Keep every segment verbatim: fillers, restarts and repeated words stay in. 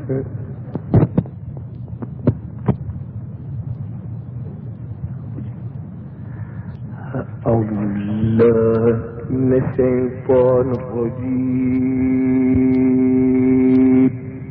أعوذ بالله من الشيطان الرجيم.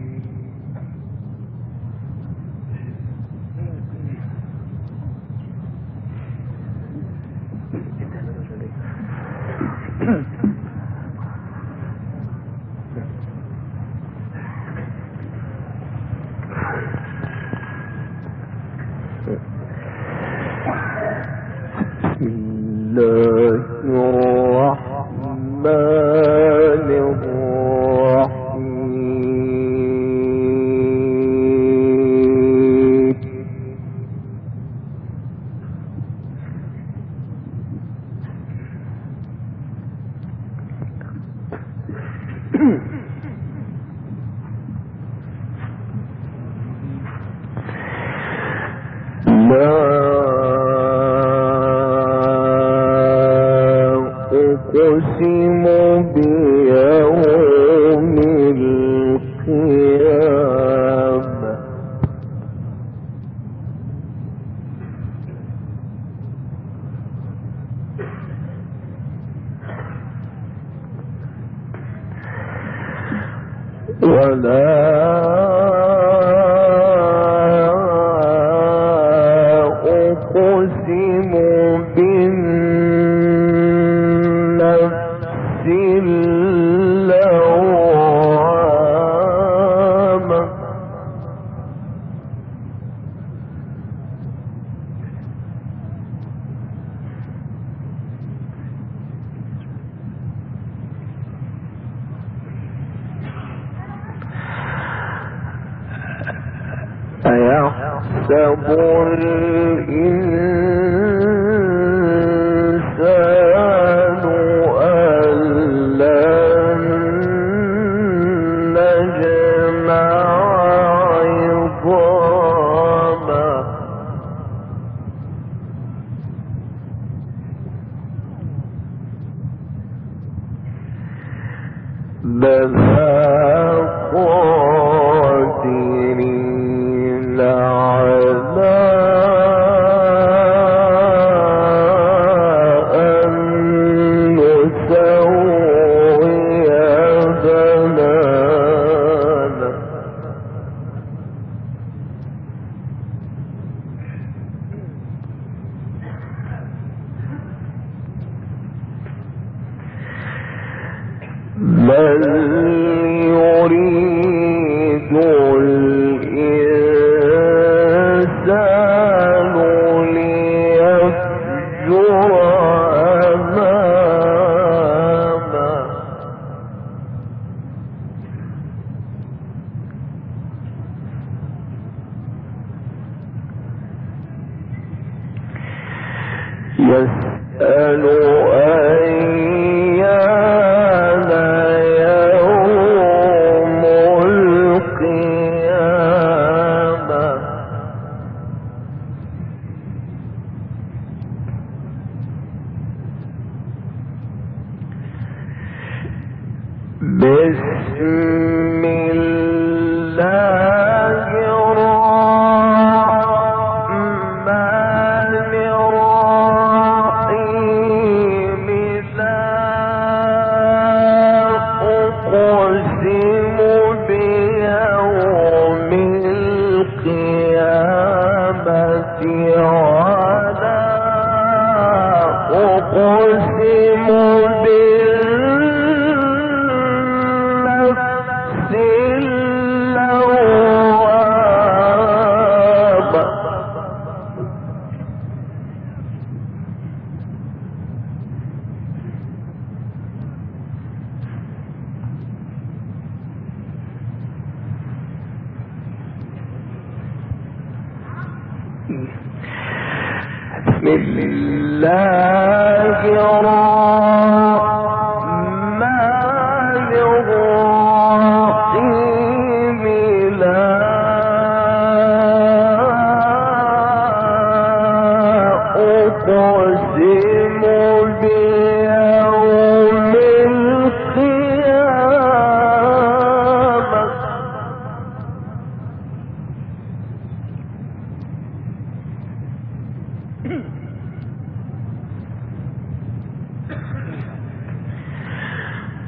أيحسب الإنسان أن لن نجمع عظامه بلى قادرين على أن نسوي بنانه بل يريد الإنسان ليفجر أمامه يسأل أيان يوم القيامة بسم الله الرحمن الرحيم لا أقسم بيوم القيامة ولا أقسم بالنفس اللوامة بسم الله الرحمن الرحيم لا أقسم بيوم القيامة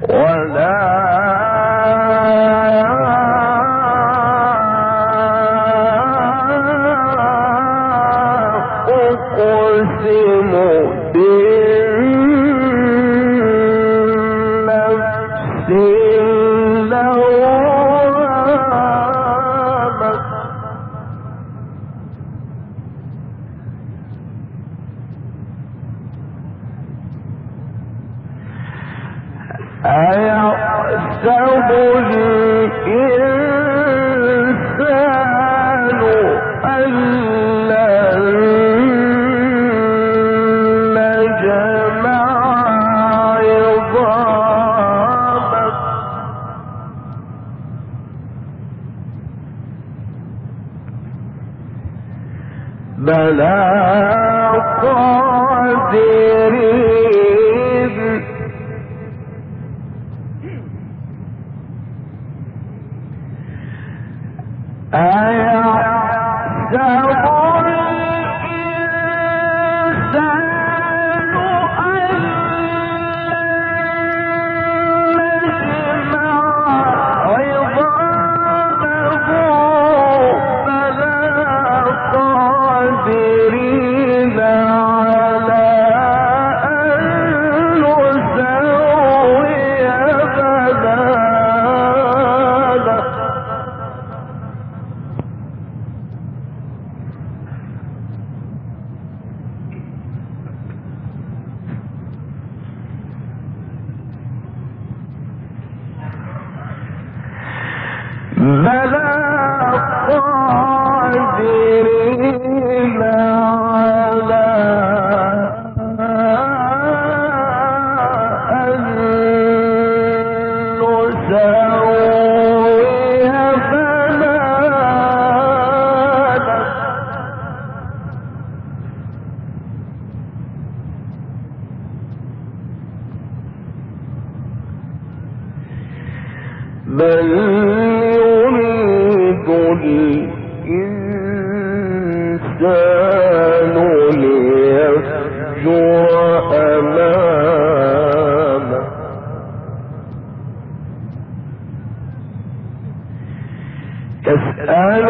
أيحسب الإنسان أن لن نجمع عظامه بلى قادرين أيحسب الإنسان أن نجمع عظامه بلى قادرين على أن نسوي بنانه بلى قادرين على أن نسوي بنانه بل يريد الإنسان ليفجر أمامه يسأل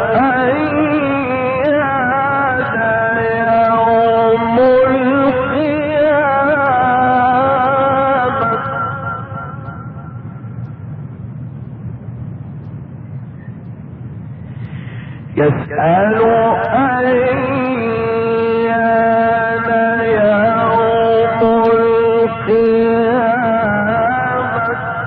أيان يوم القيامة يسأل أيان يوم القيامة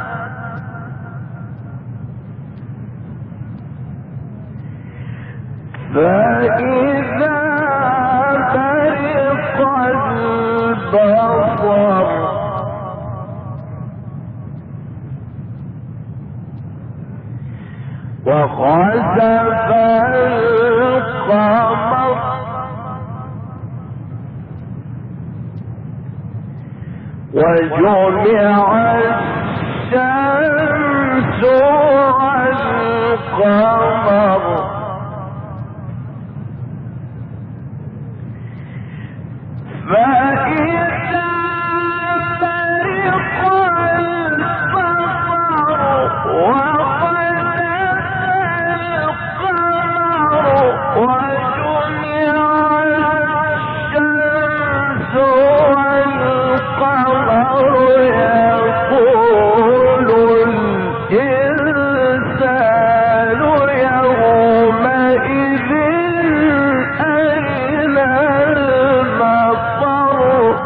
فإذا برق البصر وخسف القمر وجمع الشمس والقمر فإذا برق البصر وجمع الشمس والقمر يقول الإنسان يومئذ أين المفر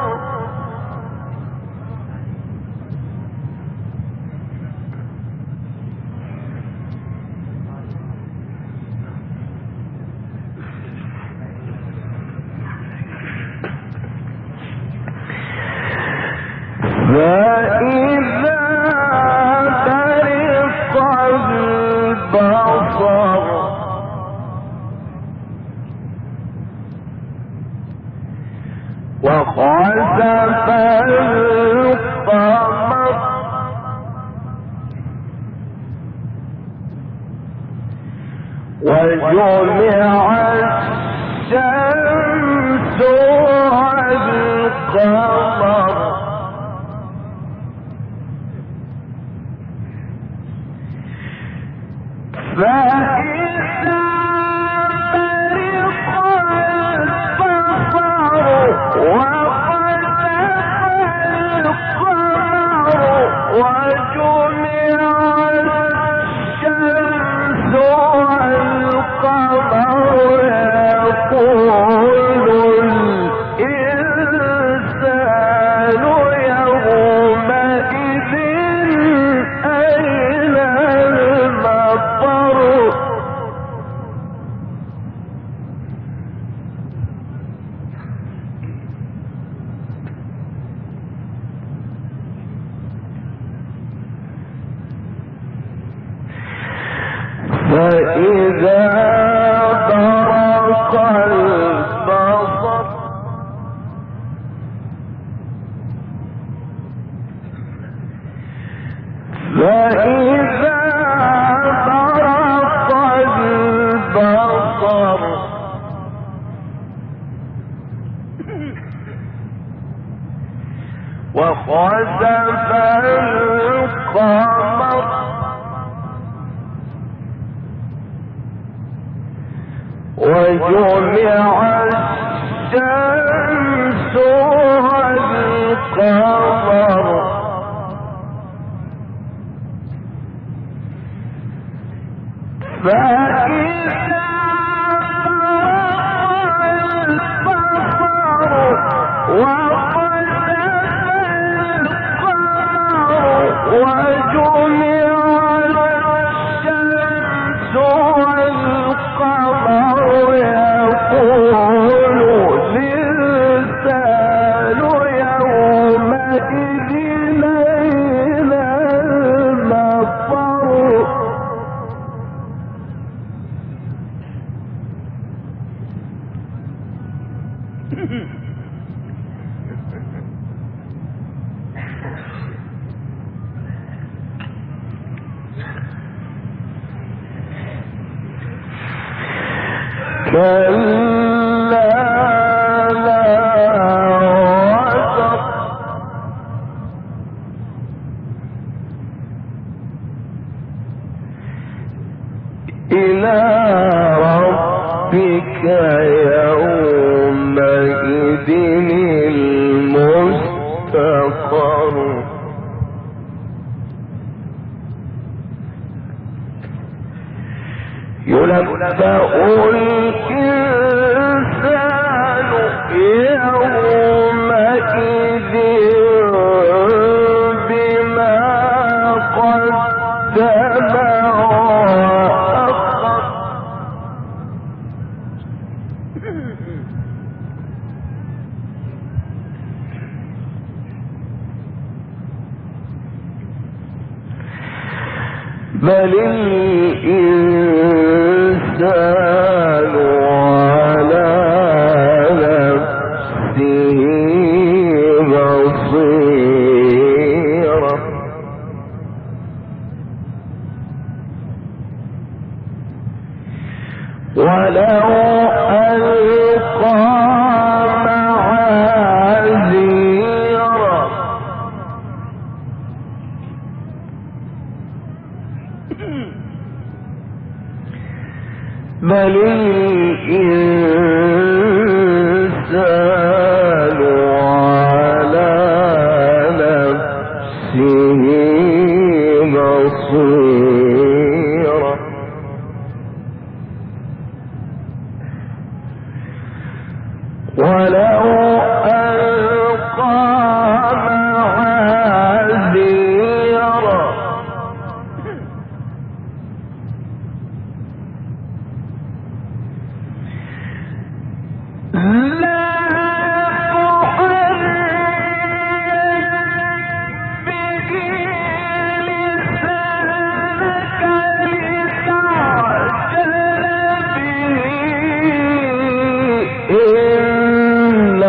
فإذا برق البصر وخسف القمر وجمع الشمس والقمر وخسف القمر وجمع الشمس والقمر فإذا إلى ربك يومئذ المستقر ينبأ الإنسان يومئذ بما قدم وأخر بل الإنسان على نفسه بصيرة ولو ألقى معاذيره بل الإنسان على نفسه بصيرة ولو ألقى معاذيره لا تحرك به لسانك لتعجل به إن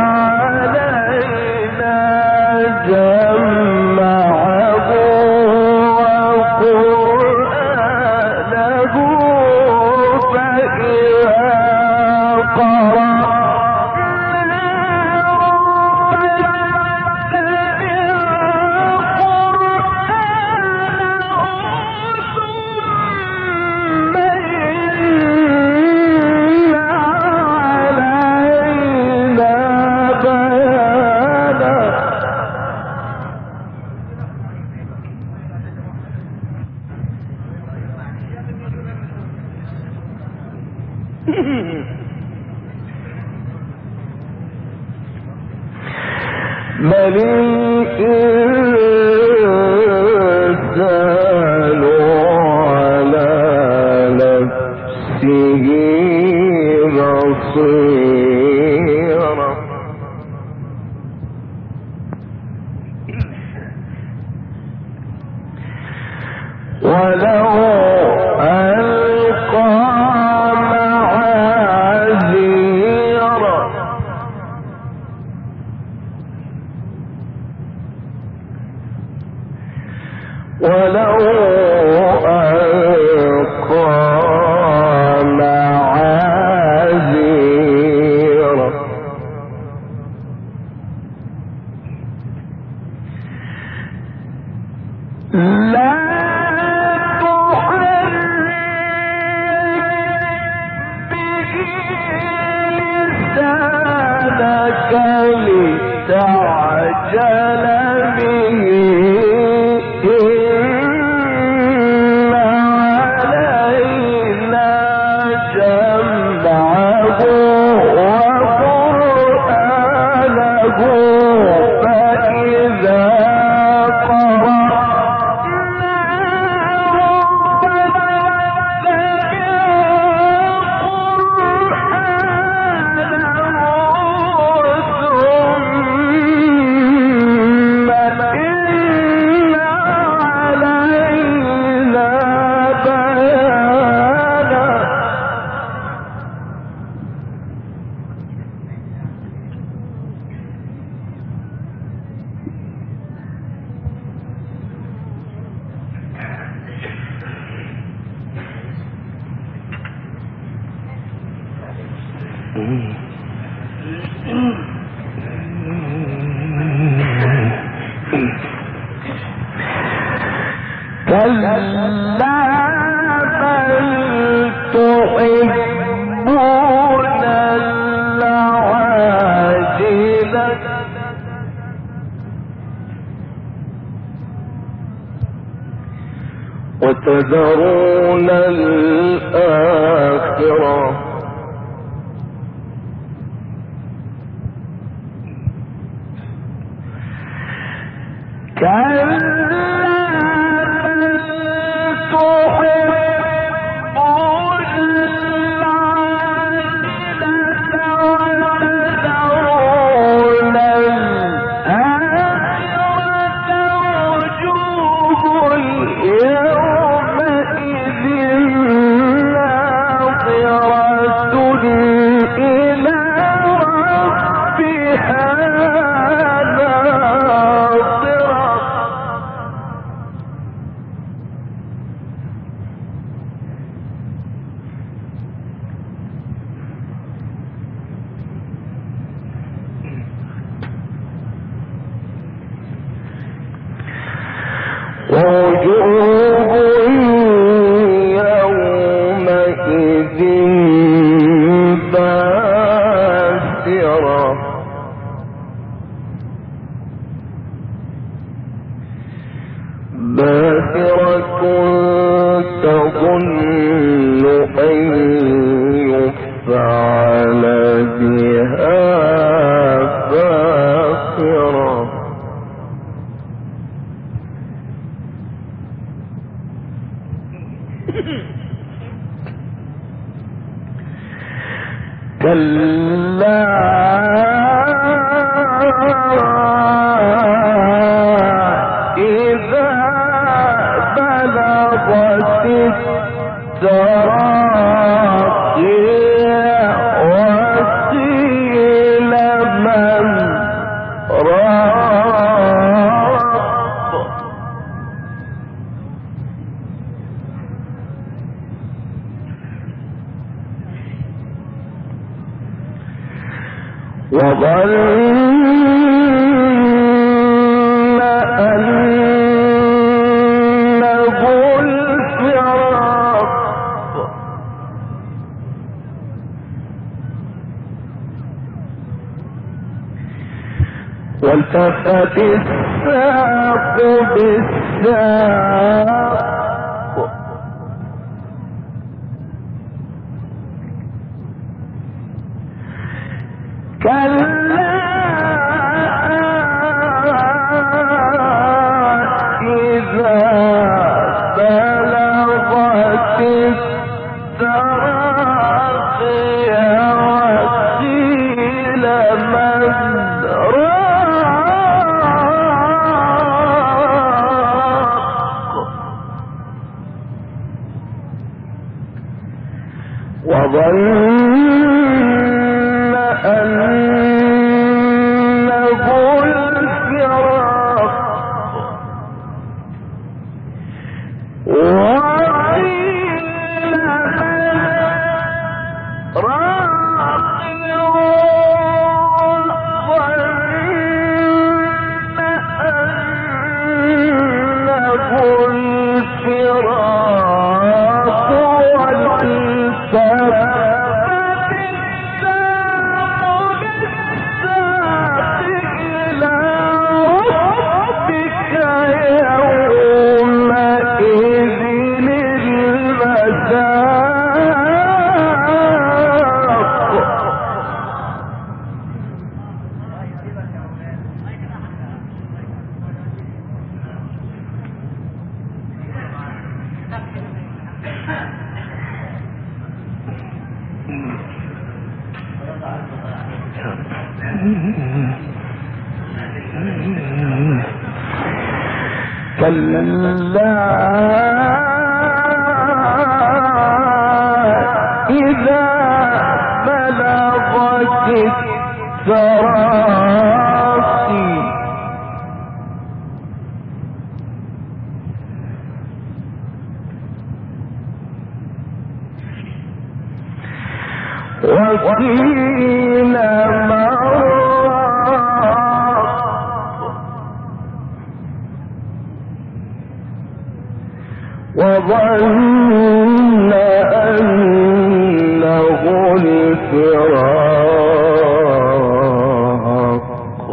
علينا جمعه وقرآنه فإذا بل الإنسان على نفسه بصيرة ولو ألقى ولو ألقى معاذيره لا تحرك به لسانك لتعجل به إن علينا جمعه وقرآنه فإذا كلا بل تحبون العاجلة وتذرون الآخرة ووجوه يومئذ باسرة باسرة تظن أن يفعل بها فاقرة كلا إذا بلغت التراقي وقيل من راق وظن أنه الفراق والتفت الساق بالساق كلا إذا بلغت التراقي وقيل من راق كلا إذا بلغت التراقي وقيل وظن أنه الفراق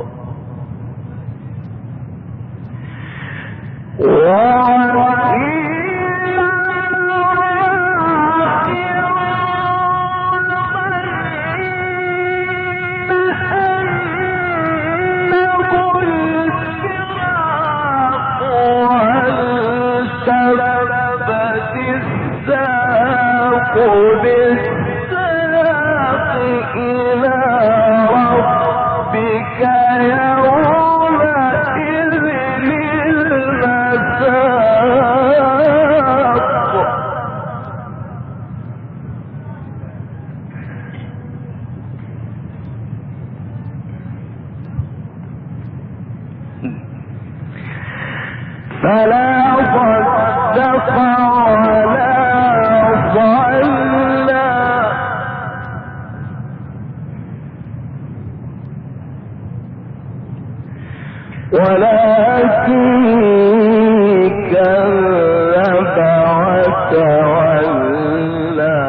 بالساق إلى ربك يومئذ المساق فلا صدق ولا صلى ولكن كذب وتولى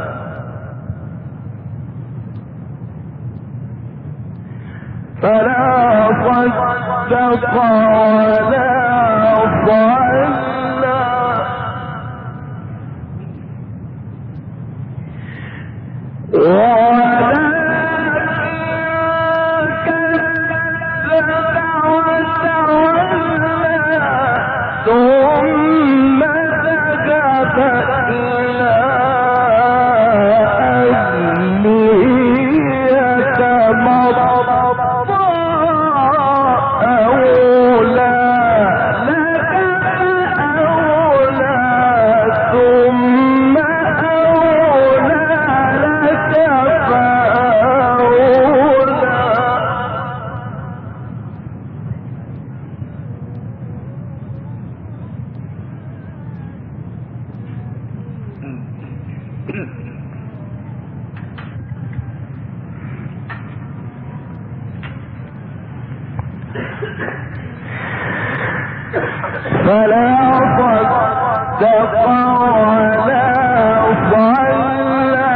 فلا صدق ولا صلى ثم ذهب إلى أهله يتمطى أولى لك فأولى ثم أولى لك فأولى فلا صدق ولا صلى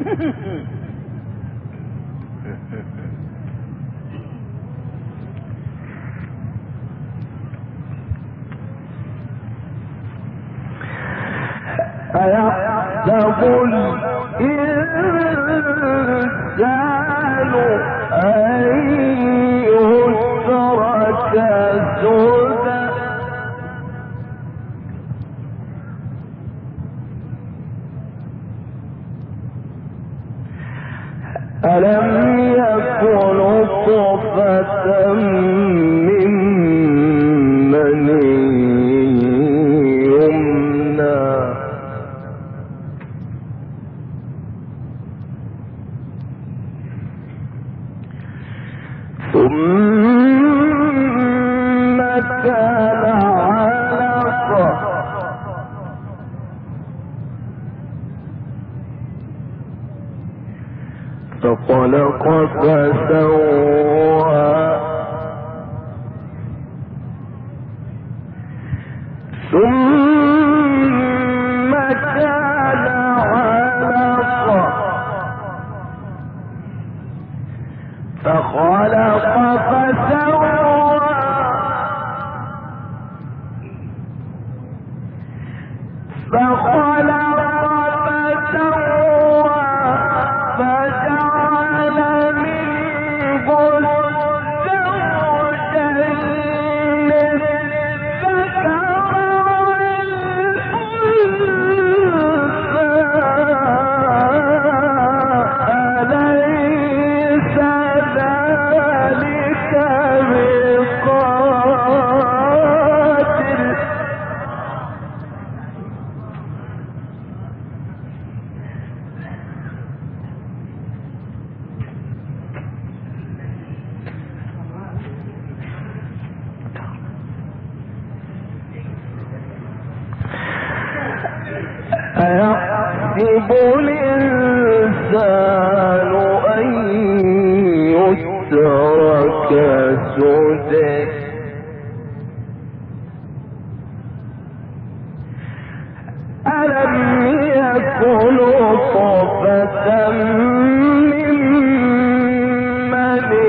أيحسب الإنسان أن يترك سدى ألم يكن نطفة من مني يمنى ثم كان علقة فخلق فسوى ثم كان علقة فخلق فسوى فخلق فسوى فجعل منه الزوجين الذكر والأنثى أليس ذلك بقادر أيحسب الإنسان أن يترك سدى ألم يكن نطفة من مني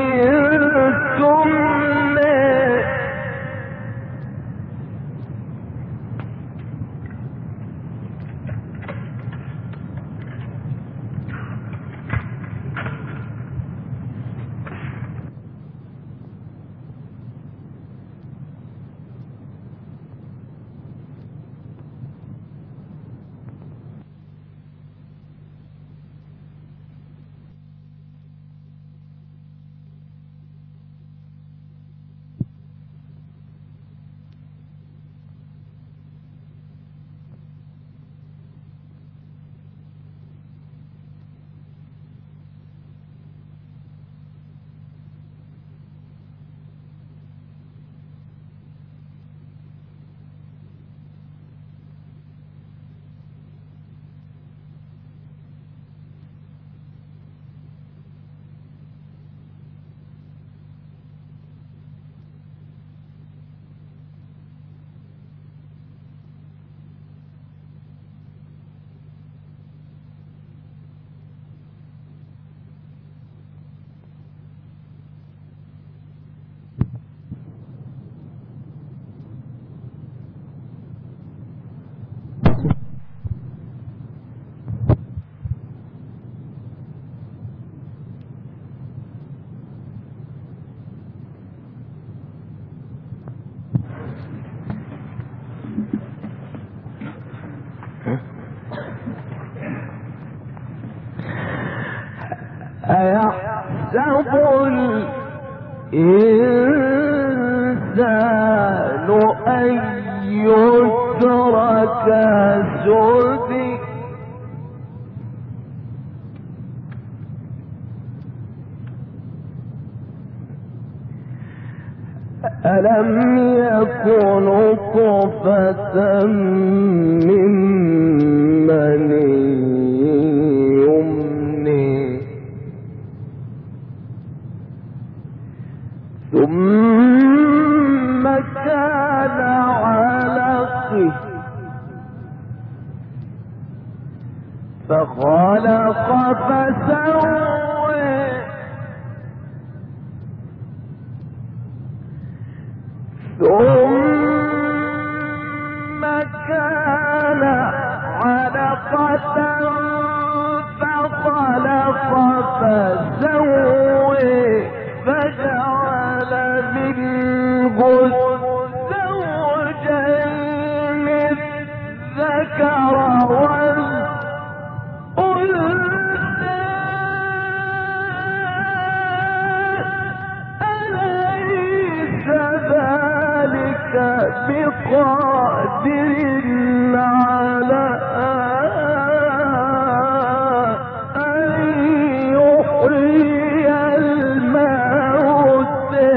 يمنى أيحسب الإنسان أن يترك سدى ألم يكن نطفة من مني يمنى ثم كان علقة فخلق فسوى ثم كان علقة فخلق فسوى فجعل منه الزوجين الذكر والأنثى أليس ذلك بقادر على أن يحيي الموتى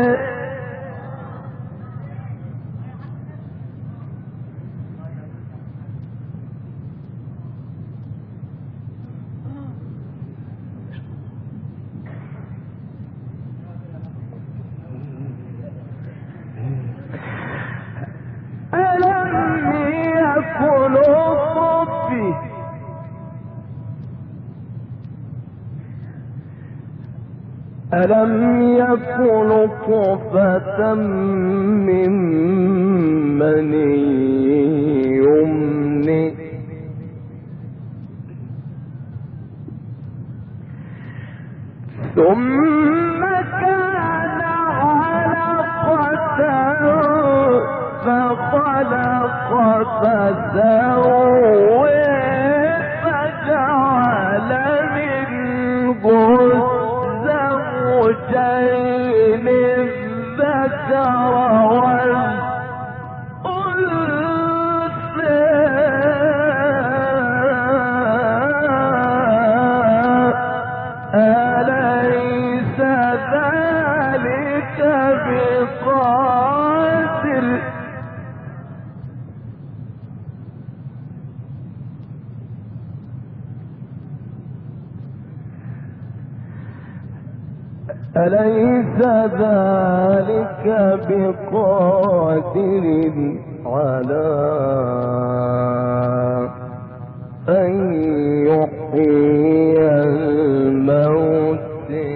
ألم يكن طفي ألم يكن طفة من مني يمني ثم كان علقة فخلق فسوى فجعل منه الزوجين الذكر والأنثى أليس ذلك بقادر أليس ذلك بقادر على أن يحيي الموتى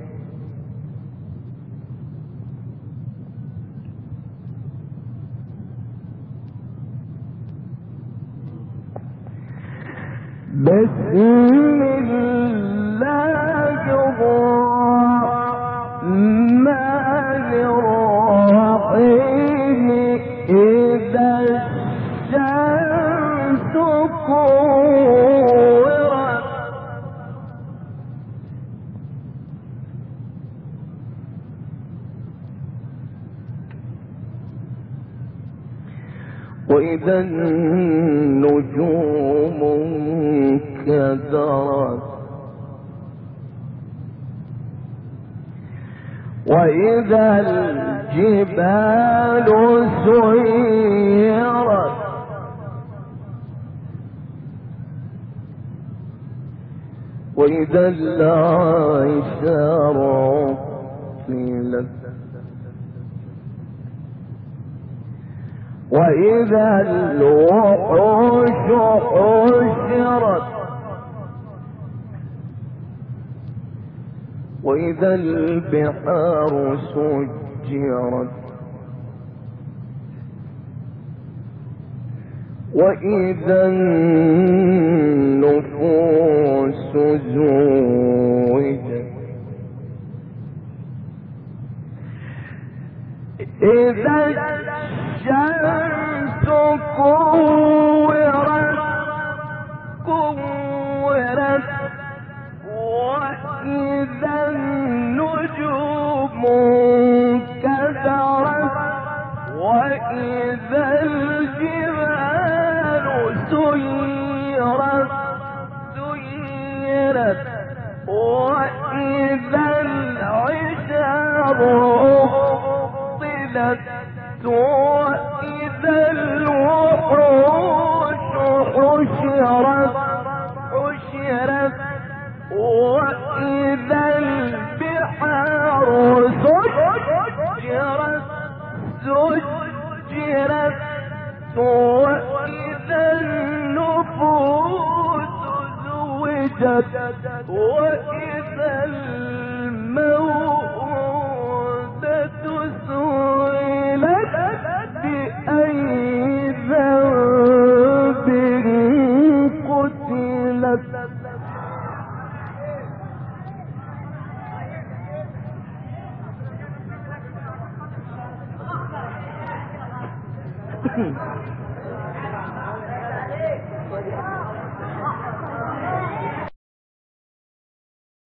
بسم الله الرحمن الرحيم إذا الشمس كورت وإذا النجوم انكدرت وإذا الجبال سيرت وإذا العشار عطلت وإذا الوحوش حشرت وإذا البحار سجرت وإذا النفوس زوجت إذا الشمس كورت كورت وإذا النجوم انكدرت وإذا الجبال سيرت سيرت وإذا العشار عطلت وإذا وإذا الموءودة سئلت بأي ذنب قتلت